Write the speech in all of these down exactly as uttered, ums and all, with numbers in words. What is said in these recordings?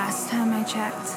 Last time I checked,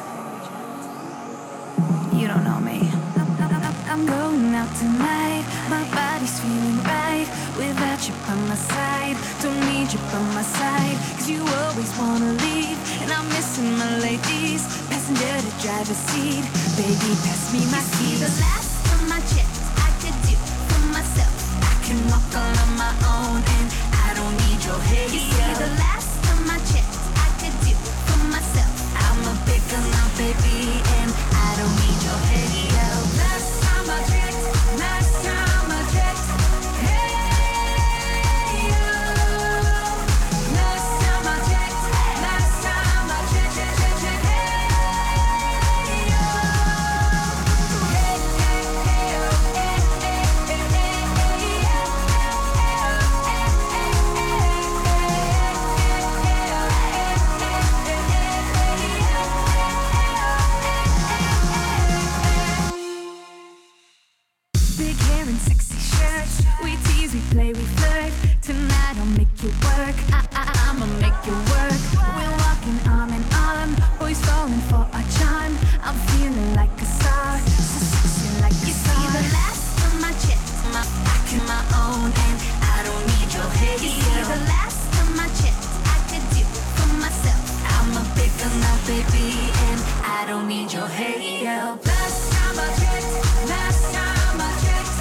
you don't know me. I'm going out tonight, my body's feeling right. Without you by my side, don't need you by my side. Cause you always wanna leave, and I'm missing my ladies. Passenger to driver's seat, baby pass me my keys. The last time I checked, I could do for myself. I can walk all on my own, and I don't need your help. You see, the last time I checked, I could do for myself. I'm a big girl now, baby, and I don't need your help. Last time I checked, last time I checked, hey yo. Last time I checked, last time I checked, check, check, check, hey yo. Hey, hey, hey yo, hey, hey, hey, hey, hey yo. Big hair and sexy shirts, we tease, we play, we flirt. Tonight I'll make you work, I, I, I'ma make you work. We're walking arm in arm, boys falling for our charm. I'm feeling like a star, so sexy like a star. You see, the last time I checked, my back in my own, and I don't need your help. You see, the last time I checked, I could do for myself. I'm a big girl now, baby, and I don't need your help. Last time I checked, last time I checked,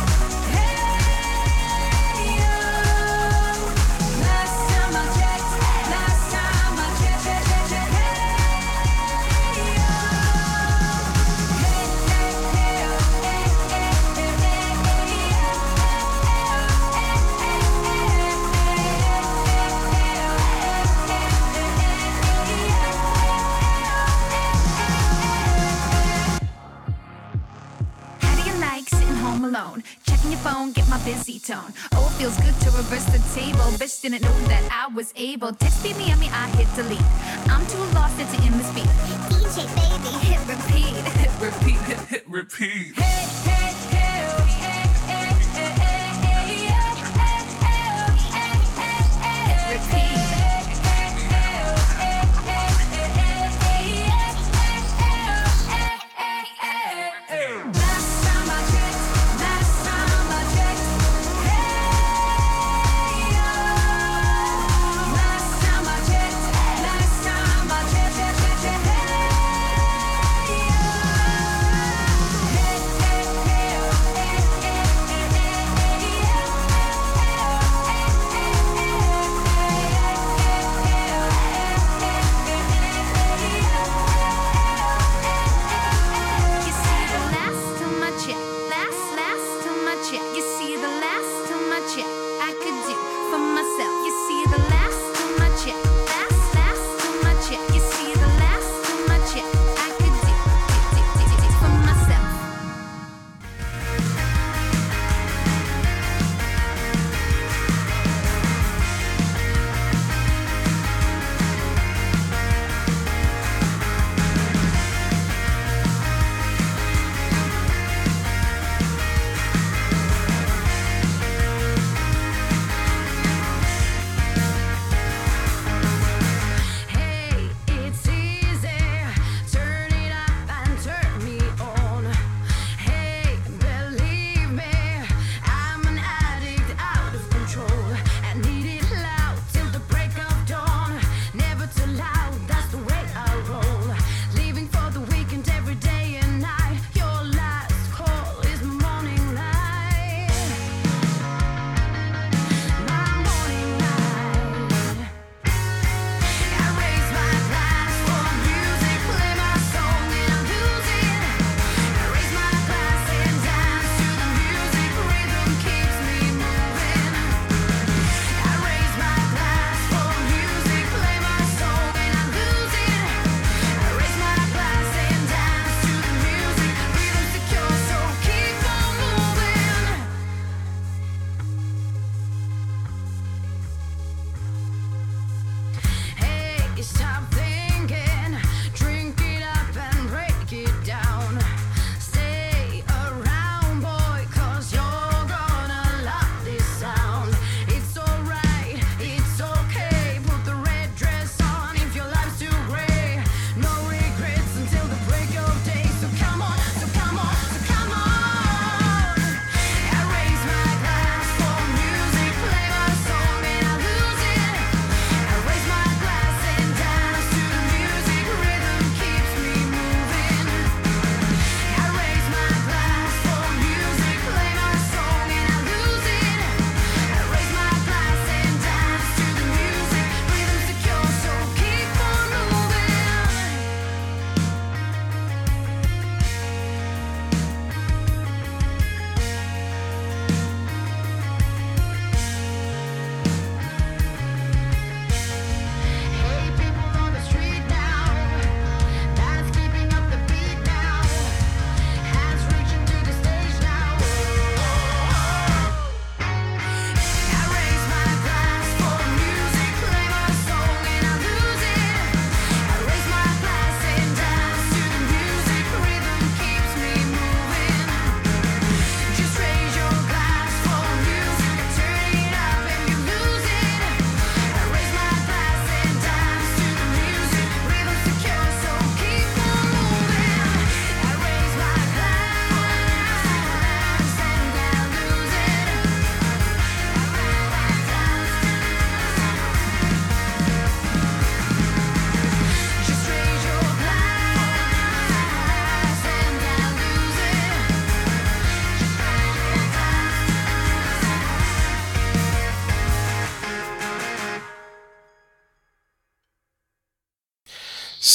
hey yo. Last time I checked, last time I checked, check, check, check, hey yo. Hey, hey, hey yo, hey, hey, hey, hey, hey yo. Hey, hey, hey, hey, hey, How do you like sitting home alone? Checking your phone, get my busy tone. Oh, it feels good to reverse the table. Bitch didn't know that I was able. Text me, me, me, I hit delete. I'm too lost into in the speed. D J baby, hit repeat, hit repeat, hit, hit repeat. Hey, hey, hey, oh, hey, hey, hey, hey, hey, yeah. Hey, hey, oh, hey, hey, hey, hit repeat. Hey, hey, hey, oh, hey, hey, hey, hey, hey, yeah. Hey, hey, oh, hey, hey, hey, hey. Last time I checked, last time I checked, hey yo. Last time I checked, last time I checked, check, check, check, hey yo. Hey, hey, hey.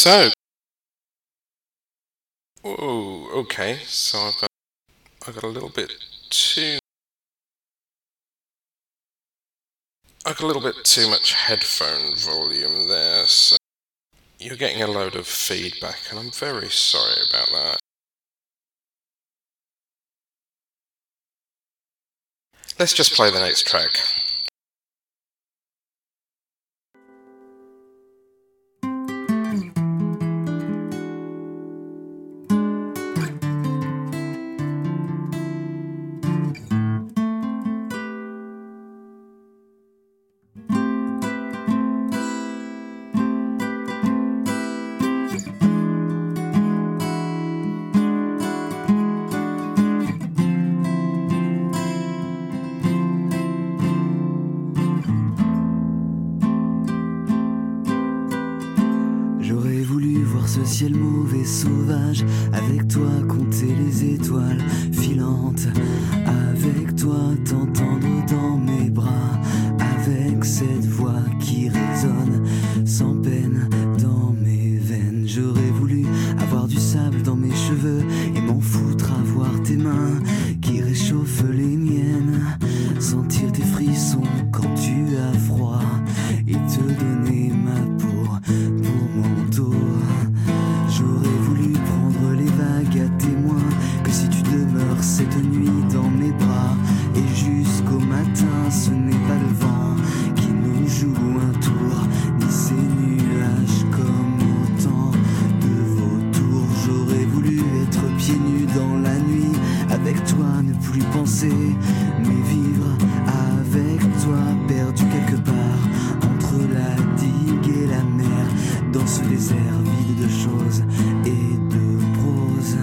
So, whoa, okay, so I've got, I've got a little bit too, I've got a little bit too much headphone volume there, so you're getting a load of feedback, and I'm very sorry about that. Let's just play the next track. Ce ciel mauve et sauvage, avec toi compter les étoiles filantes, avec toi t'entendre dans mes bras, avec cette voix qui résonne sans peine dans mes veines. J'aurais voulu avoir du sable dans mes cheveux et m'en foutre à voir tes mains qui réchauffent les miennes, sentir tes frissons quand tu as froid et te donner ma peau pour manteau. J'aurais voulu prendre les vagues à témoin, que si tu demeures cette nuit dans mes bras, et jusqu'au matin ce n'est pas le vent qui nous joue un tour, ni ces nuages comme autant de vautours. J'aurais voulu être pieds nus dans la nuit, avec toi ne plus penser, mais vivre avec toi, perdu quelque part entre la digue et la mer, dans ce désert vide de choses et de prose.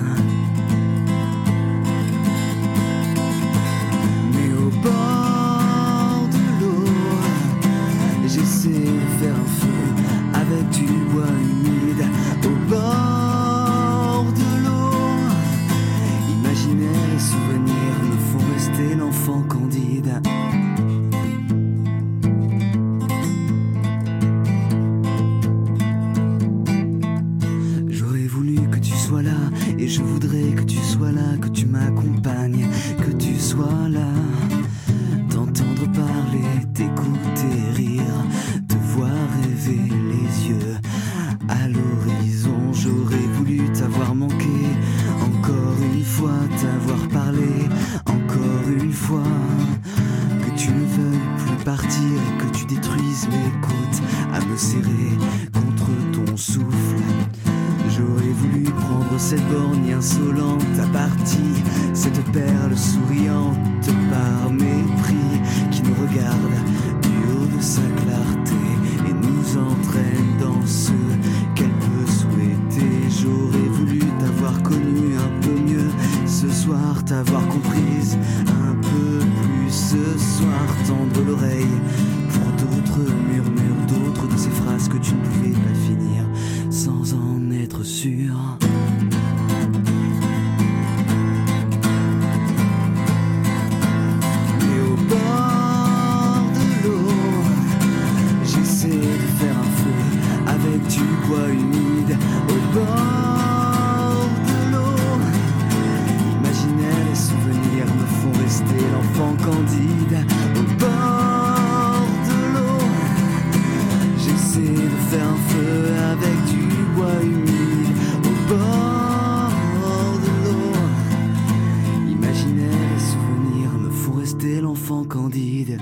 Mais au bord de l'eau, j'essaie de faire un feu avec du bois humide. Au bord de l'eau, imaginaires et souvenirs me font rester l'enfant candide. Et je voudrais que tu sois là, que tu m'accompagnes, que tu sois là, t'entendre parler, t'écouter rire, te voir rêver les yeux à l'horizon. J'aurais voulu t'avoir manqué, encore une fois t'avoir parlé, encore une fois, que tu ne veuilles plus partir et que tu détruises mes côtes à me serrer contre ton souffle. J'aurais voulu prendre cette borgne insolente à partie, cette perle souriante par mépris, qui nous regarde du haut de sa clarté et nous entraîne dans ce qu'elle peut souhaiter. J'aurais voulu t'avoir connu un peu mieux ce soir, t'avoir comprise un peu plus ce soir, tendre l'oreille pour d'autres murmures, d'autres de ces phrases que tu ne pouvais pas finir sans en être sûr. Mais au bord de l'eau, j'essaie de faire un feu avec du bois humide. Au bord de l'eau, imaginaires et souvenirs me font rester l'enfant candide. Au bord de l'eau, j'essaie de faire un feu avec du bois humide. Au bord de l'eau, imaginaires et souvenirs me font rester l'enfant candide.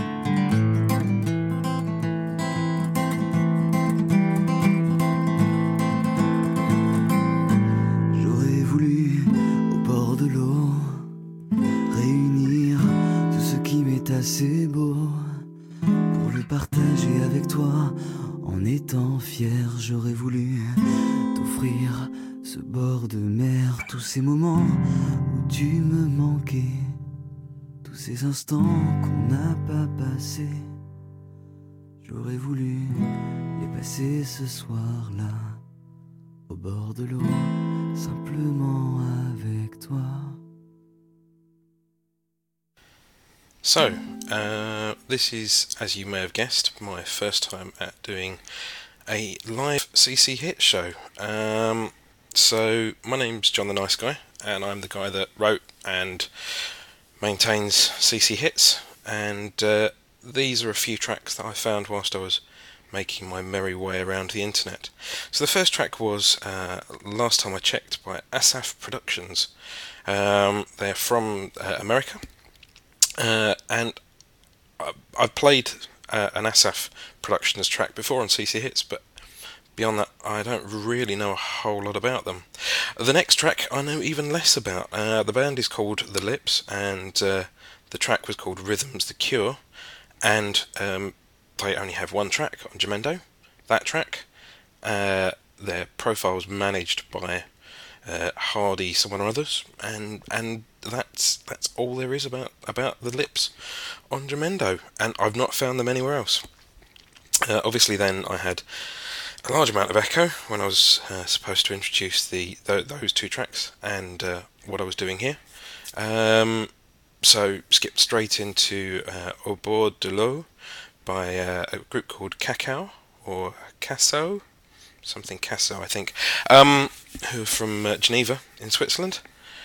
J'aurais voulu, au bord de l'eau, réunir tout ce qui m'est assez beau pour le partager avec toi. En étant fier, j'aurais voulu t'offrir ce bord de mer, tous ces moments où tu me manquais, tous ces instants qu'on n'a pas passés. J'aurais voulu les passer ce soir-là, au bord de l'eau, simplement avec toi. So, uh, this is, as you may have guessed, my first time at doing a live C C Hit Show. Um, so, my name's John the Nice Guy, and I'm the guy that wrote and maintains C C Hits, and uh, these are a few tracks that I found whilst I was making my merry way around the internet. So the first track was, uh, last time I checked, by Asaf Productions. Um, they're from uh, America, uh, and I, I've played uh, an Asaf Productions track before on C C Hits, but beyond that I don't really know a whole lot about them. The next track I know even less about. Uh, the band is called The Lips, and uh, the track was called Rhythms The Cure, and um, they only have one track on Jamendo. That track, uh, their profile's managed by uh, Hardy someone or others, and and that's that's all there is about about The Lips on Jamendo, and I've not found them anywhere else. Uh, obviously, then I had a large amount of echo when I was uh, supposed to introduce the th- those two tracks and uh, what I was doing here. Um, so skipped straight into uh, Au bord de l'eau by uh, a group called Cacao, or Casso, something Casso I think, um, who are from uh, Geneva in Switzerland.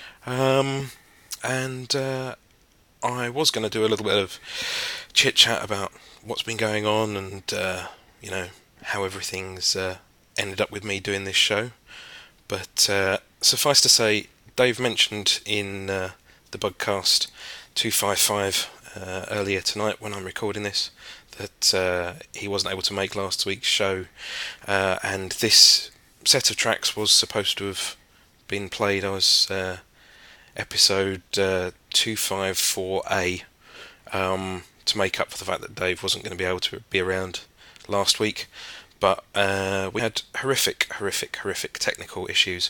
Um, and uh, I was going to do a little bit of chit chat about what's been going on and uh, you know, how everything's uh, ended up with me doing this show. But uh, suffice to say, Dave mentioned in uh, the Bugcast two fifty-five uh, earlier tonight when I'm recording this that uh, he wasn't able to make last week's show, uh, and this set of tracks was supposed to have been played as uh, episode uh, two fifty-four A, um, to make up for the fact that Dave wasn't going to be able to be around last week. But uh, we had horrific, horrific, horrific technical issues.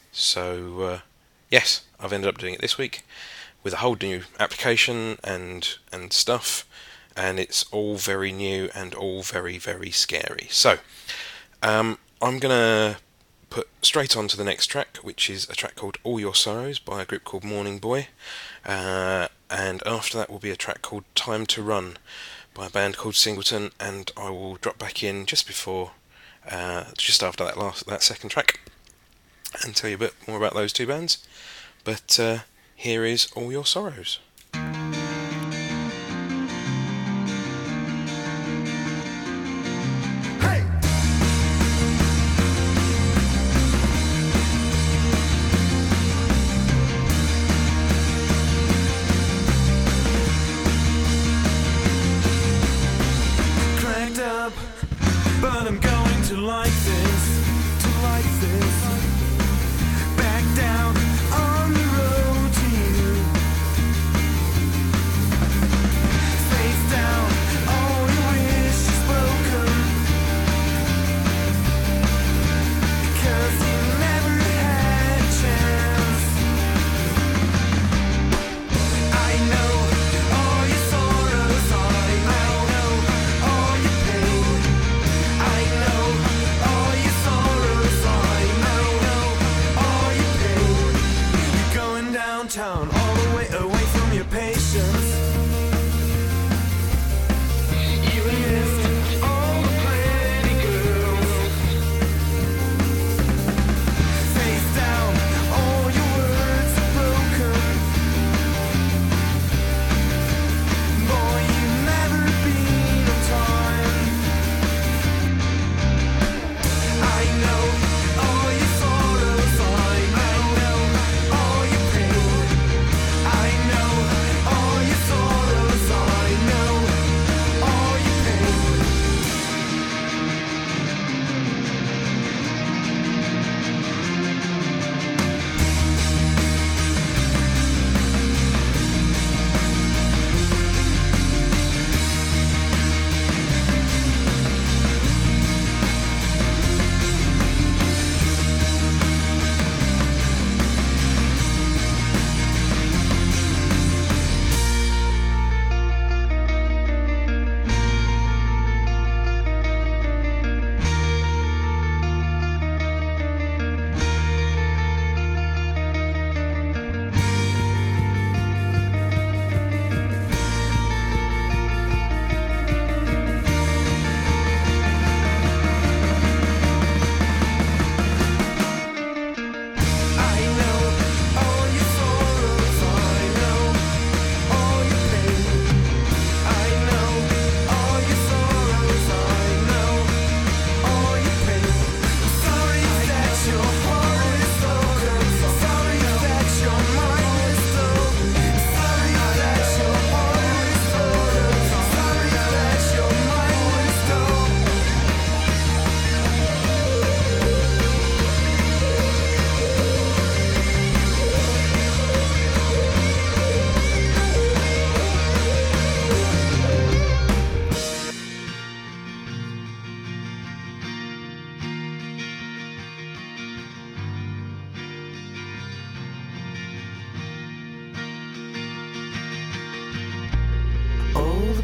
So, uh, yes, I've ended up doing it this week with a whole new application and and stuff. And it's all very new and all very, very scary. So, um, I'm going to put straight on to the next track, which is a track called All Your Sorrows by a group called Morning Boy. Uh, and after that will be a track called Time to Run by a band called Singleton, and I will drop back in just before, uh, just after that last, that second track, and tell you a bit more about those two bands. But uh, here is All Your Sorrows. I know all your sorrows, I know.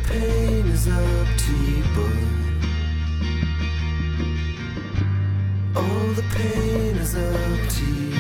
pain is up to you, boy. All the pain is up to you.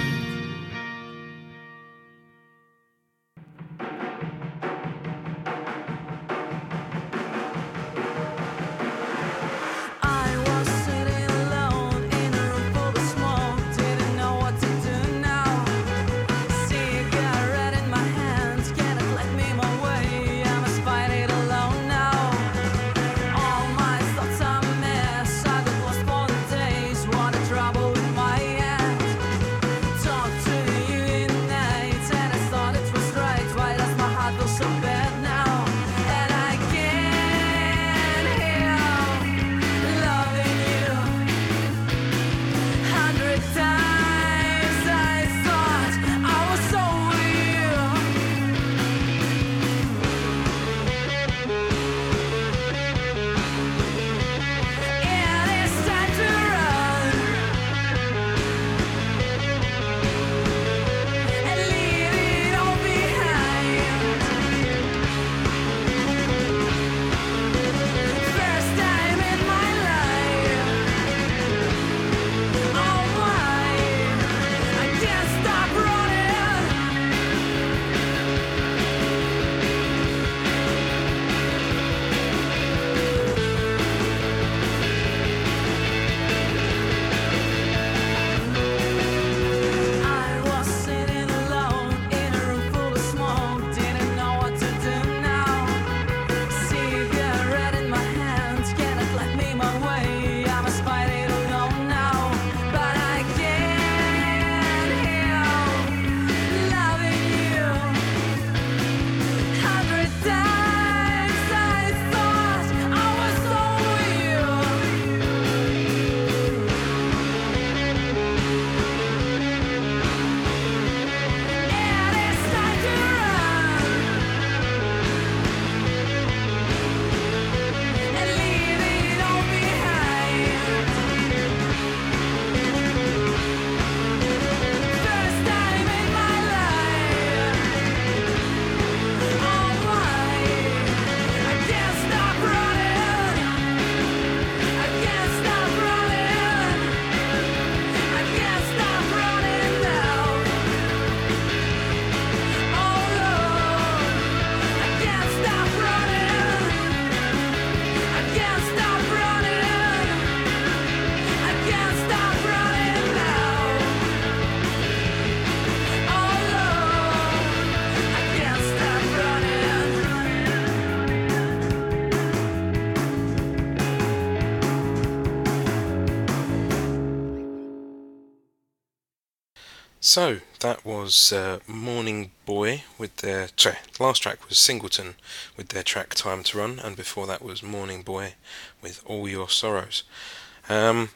So that was uh, Morning Boy with their sorry, last track was Singleton with their track Time to Run, and before that was Morning Boy with All Your Sorrows. Um,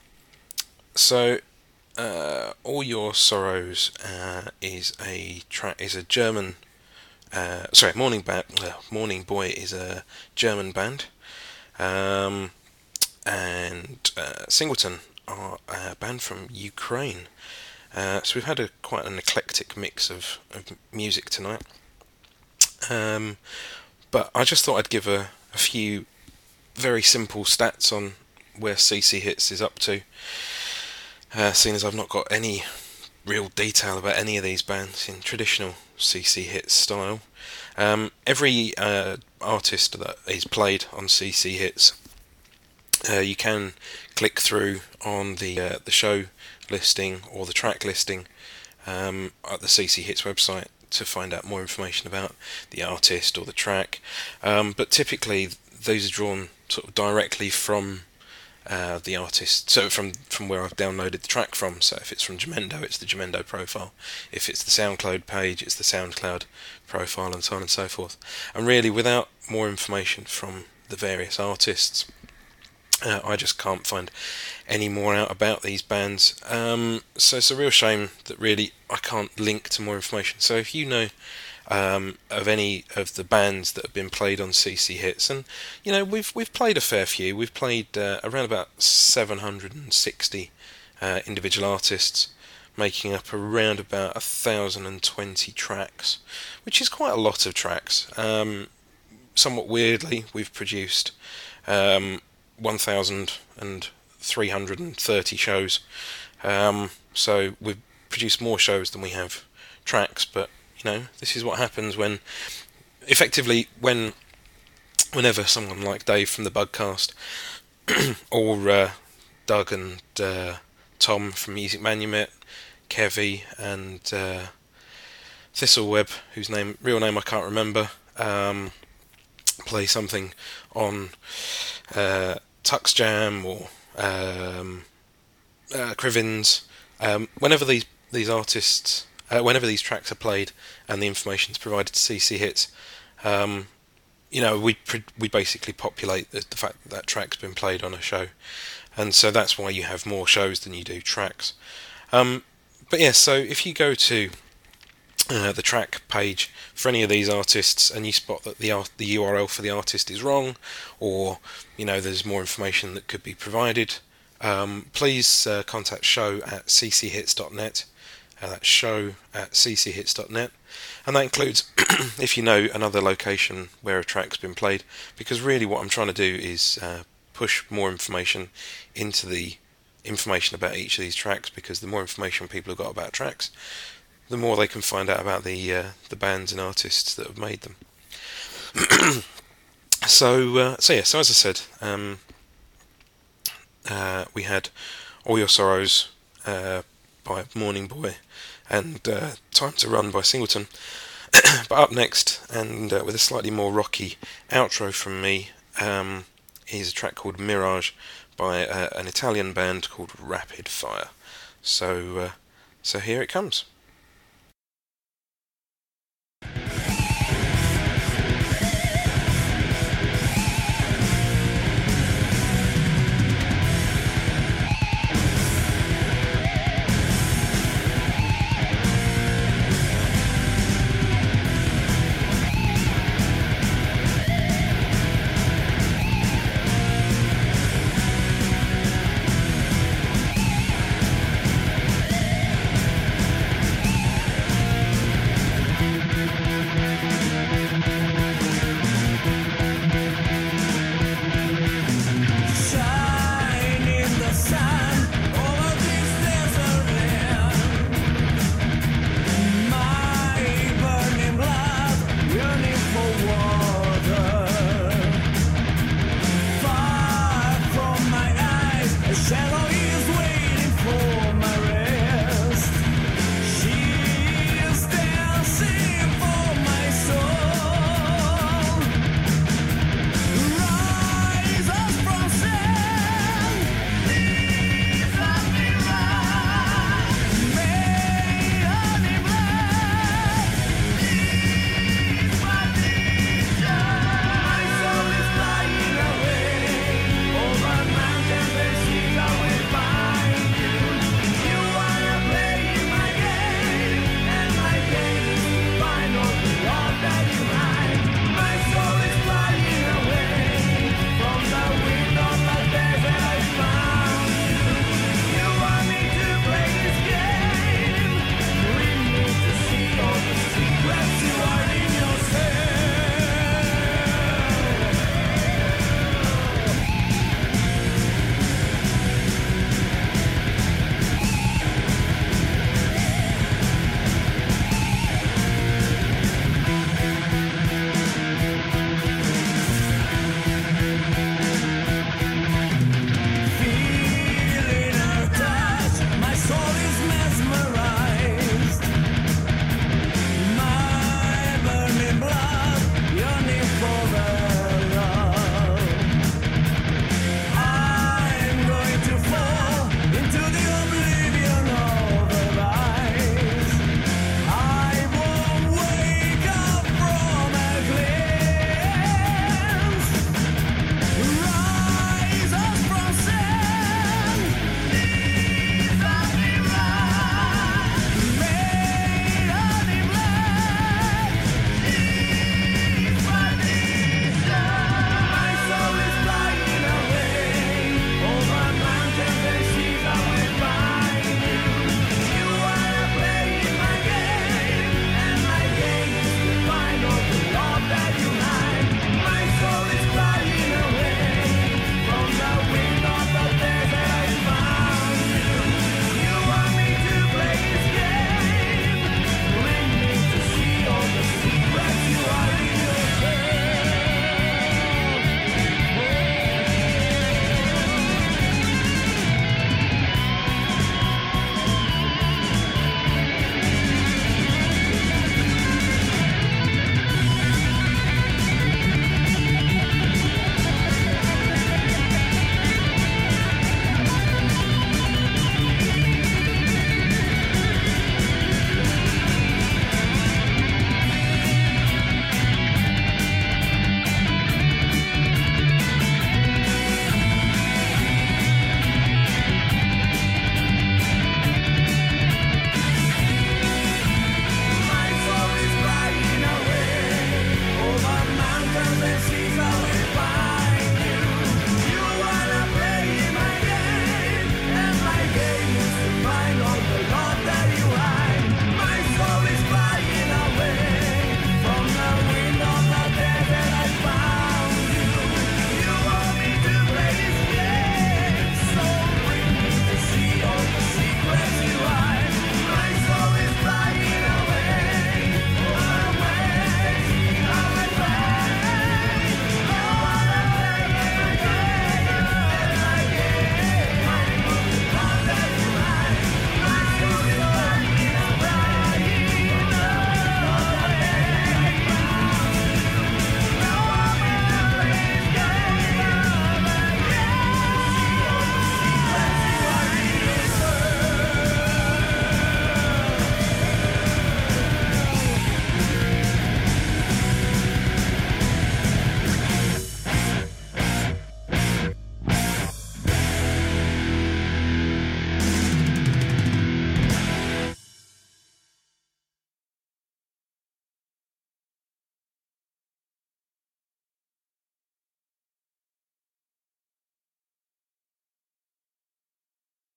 so uh, All Your Sorrows uh, is a track is a German uh, sorry Morning Band uh, Morning Boy is a German band, um, and uh, Singleton are a band from Ukraine. Uh, so we've had a quite an eclectic mix of, of music tonight, um, but I just thought I'd give a, a few very simple stats on where C C Hits is up to, uh, seeing as I've not got any real detail about any of these bands in traditional C C Hits style. Um, every uh, artist that is played on C C Hits, uh, you can click through on the uh, the show listing or the track listing um, at the C C Hits website to find out more information about the artist or the track. Um, but typically those are drawn sort of directly from uh, the artist, so from from where I've downloaded the track from. So if it's from Jamendo, it's the Jamendo profile. If it's the SoundCloud page, it's the SoundCloud profile, and so on and so forth. And really, without more information from the various artists, Uh, I just can't find any more out about these bands, um, so it's a real shame that really I can't link to more information. So if you know um, of any of the bands that have been played on C C Hits, and you know we've we've played a fair few, we've played uh, around about seven hundred sixty uh, individual artists, making up around about one thousand twenty tracks, which is quite a lot of tracks. Um, somewhat weirdly, we've produced um, one thousand three hundred thirty shows. Um, so we've produced more shows than we have tracks, but you know, this is what happens when, effectively, when whenever someone like Dave from the Bugcast or uh, Doug and uh, Tom from Music Manumit, Kevy and uh, Thistleweb, whose name real name I can't remember, um, play something on uh, Tux Jam or um, uh, Crivins. Um, whenever these these artists, uh, whenever these tracks are played and the information is provided to C C Hits, um, you know, we pre- we basically populate the, the fact that that track's been played on a show, and so that's why you have more shows than you do tracks. Um, but yes, yeah, so if you go to uh, the track page for any of these artists and you spot that the art- the U R L for the artist is wrong, or you know there's more information that could be provided, um, please uh, contact show at c c hits dot net. Uh, that's show at c c hits dot net, and that includes if you know another location where a track's been played, because really what I'm trying to do is uh, push more information into the information about each of these tracks, because the more information people have got about tracks, the more they can find out about the uh, the bands and artists that have made them. so uh, so yeah, so as I said, um, uh, we had All Your Sorrows uh, by Morning Boy and uh, Time to Run by Singleton. But up next, and uh, with a slightly more rocky outro from me, um, is a track called Mirage by uh, an Italian band called Rapid Fire. So, uh, so here it comes.